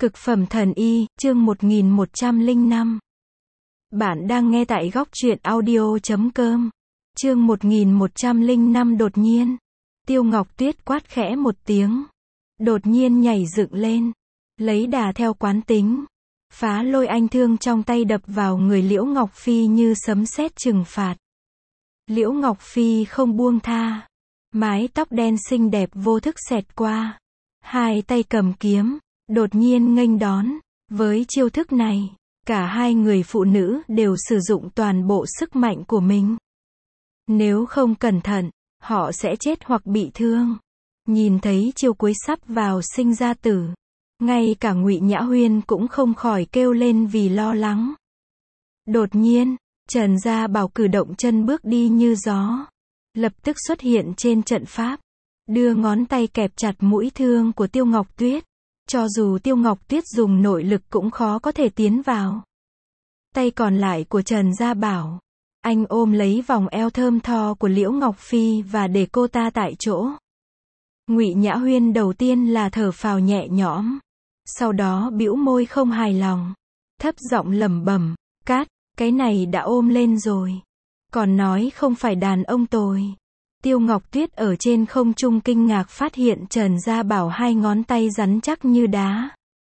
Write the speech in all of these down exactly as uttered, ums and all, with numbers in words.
Cực phẩm thần y, chương một nghìn một trăm lẻ năm. Bạn đang nghe tại góc truyện audio chấm com. Chương một nghìn một trăm lẻ năm đột nhiên. Tiêu Ngọc Tuyết quát khẽ một tiếng. Đột nhiên nhảy dựng lên. Lấy đà theo quán tính. Phá lôi anh thương trong tay đập vào người Liễu Ngọc Phi như sấm sét trừng phạt. Liễu Ngọc Phi không buông tha. Mái tóc đen xinh đẹp vô thức xẹt qua. Hai tay cầm kiếm. Đột nhiên nghênh đón. Với chiêu thức này, cả hai người phụ nữ đều sử dụng toàn bộ sức mạnh của mình. Nếu không cẩn thận, họ sẽ chết hoặc bị thương. Nhìn thấy chiêu cuối sắp vào sinh ra tử. Ngay cả Ngụy Nhã Huyên cũng không khỏi kêu lên vì lo lắng. Đột nhiên, Trần Gia Bảo cử động chân bước đi như gió. Lập tức xuất hiện trên trận pháp. Đưa ngón tay kẹp chặt mũi thương của Tiêu Ngọc Tuyết. Cho dù Tiêu Ngọc Tuyết dùng nội lực cũng khó có thể tiến vào. Tay còn lại của Trần Gia Bảo, anh ôm lấy vòng eo thơm tho của Liễu Ngọc Phi và để cô ta tại chỗ. Ngụy Nhã Huyên đầu tiên là thở phào nhẹ nhõm, sau đó bĩu môi không hài lòng, thấp giọng lẩm bẩm, "Cát, cái này đã ôm lên rồi, còn nói không phải đàn ông tồi." Tiêu Ngọc Tuyết ở trên không trung kinh ngạc phát hiện Trần Gia Bảo hai ngón tay rắn chắc như đá.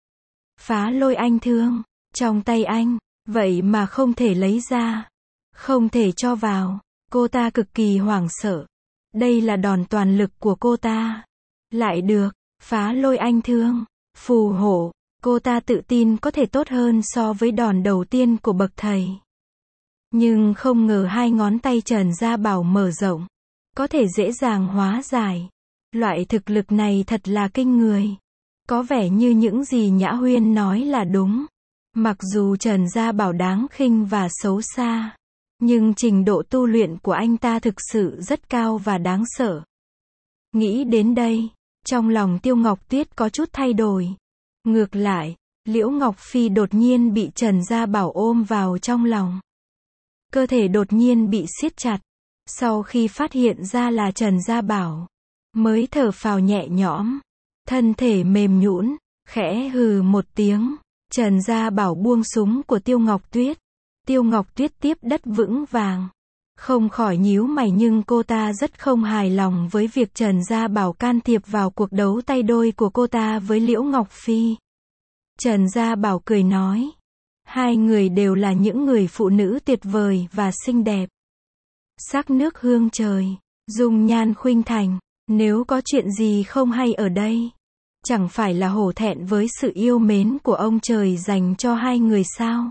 Phá lôi anh thương, trong tay anh, vậy mà không thể lấy ra, không thể cho vào. Cô ta cực kỳ hoảng sợ. Đây là đòn toàn lực của cô ta. Lại được, phá lôi anh thương, phù hộ, cô ta tự tin có thể tốt hơn so với đòn đầu tiên của bậc thầy. Nhưng không ngờ hai ngón tay Trần Gia Bảo mở rộng. Có thể dễ dàng hóa giải. Loại thực lực này thật là kinh người. Có vẻ như những gì Nhã Huyên nói là đúng. Mặc dù Trần Gia Bảo đáng khinh và xấu xa, nhưng trình độ tu luyện của anh ta thực sự rất cao và đáng sợ. Nghĩ đến đây, trong lòng Tiêu Ngọc Tuyết có chút thay đổi. Ngược lại, Liễu Ngọc Phi đột nhiên bị Trần Gia Bảo ôm vào trong lòng. Cơ thể đột nhiên bị siết chặt. Sau khi phát hiện ra là Trần Gia Bảo, mới thở phào nhẹ nhõm, thân thể mềm nhũn, khẽ hừ một tiếng. Trần Gia Bảo buông súng của Tiêu Ngọc Tuyết. Tiêu Ngọc Tuyết tiếp đất vững vàng, không khỏi nhíu mày, nhưng cô ta rất không hài lòng với việc Trần Gia Bảo can thiệp vào cuộc đấu tay đôi của cô ta với Liễu Ngọc Phi. Trần Gia Bảo cười nói, hai người đều là những người phụ nữ tuyệt vời và xinh đẹp. Sắc nước hương trời, dung nhan khuynh thành, nếu có chuyện gì không hay ở đây, chẳng phải là hổ thẹn với sự yêu mến của ông trời dành cho hai người sao?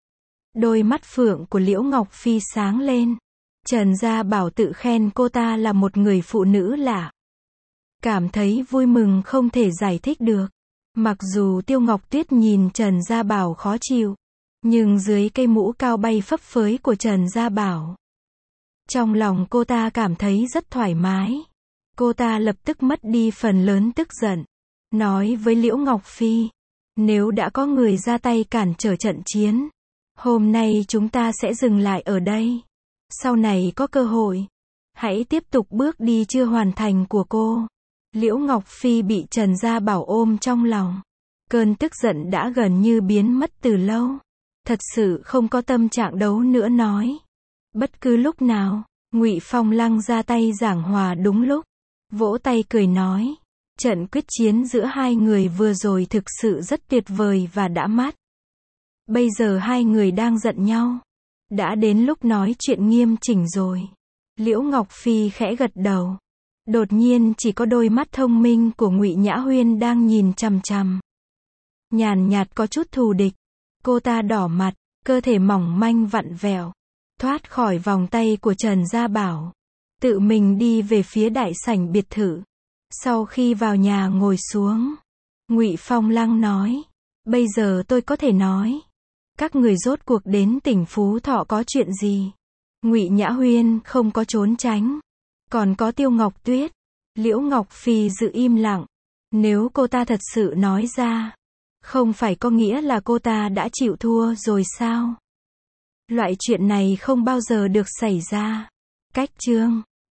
Đôi mắt phượng của Liễu Ngọc Phi sáng lên. Trần Gia Bảo tự khen cô ta là một người phụ nữ lạ. Cảm thấy vui mừng không thể giải thích được. Mặc dù Tiêu Ngọc Tuyết nhìn Trần Gia Bảo khó chịu, nhưng dưới cây mũ cao bay phấp phới của Trần Gia Bảo, trong lòng cô ta cảm thấy rất thoải mái. Cô ta lập tức mất đi phần lớn tức giận. Nói với Liễu Ngọc Phi, nếu đã có người ra tay cản trở trận chiến, hôm nay chúng ta sẽ dừng lại ở đây. Sau này có cơ hội, hãy tiếp tục bước đi chưa hoàn thành của cô. Liễu Ngọc Phi bị Trần Gia Bảo ôm trong lòng. Cơn tức giận đã gần như biến mất từ lâu. Thật sự không có tâm trạng đấu nữa nói. Bất cứ lúc nào, Ngụy Phong Lăng ra tay giảng hòa đúng lúc. Vỗ tay cười nói, trận quyết chiến giữa hai người vừa rồi thực sự rất tuyệt vời và đã mắt. Bây giờ hai người đang giận nhau. Đã đến lúc nói chuyện nghiêm chỉnh rồi. Liễu Ngọc Phi khẽ gật đầu. Đột nhiên chỉ có đôi mắt thông minh của Ngụy Nhã Huyên đang nhìn chằm chằm. Nhàn nhạt có chút thù địch. Cô ta đỏ mặt, cơ thể mỏng manh vặn vẹo. Thoát khỏi vòng tay của Trần Gia Bảo. Tự mình đi về phía đại sảnh biệt thự. Sau khi vào nhà ngồi xuống, Ngụy Phong Lăng nói, bây giờ tôi có thể nói, các người rốt cuộc đến tỉnh Phú Thọ có chuyện gì? Ngụy Nhã Huyên không có trốn tránh. Còn có Tiêu Ngọc Tuyết. Liễu Ngọc Phi giữ im lặng. Nếu cô ta thật sự nói ra, không phải có nghĩa là cô ta đã chịu thua rồi sao? Loại chuyện này không bao giờ được xảy ra. Cách chương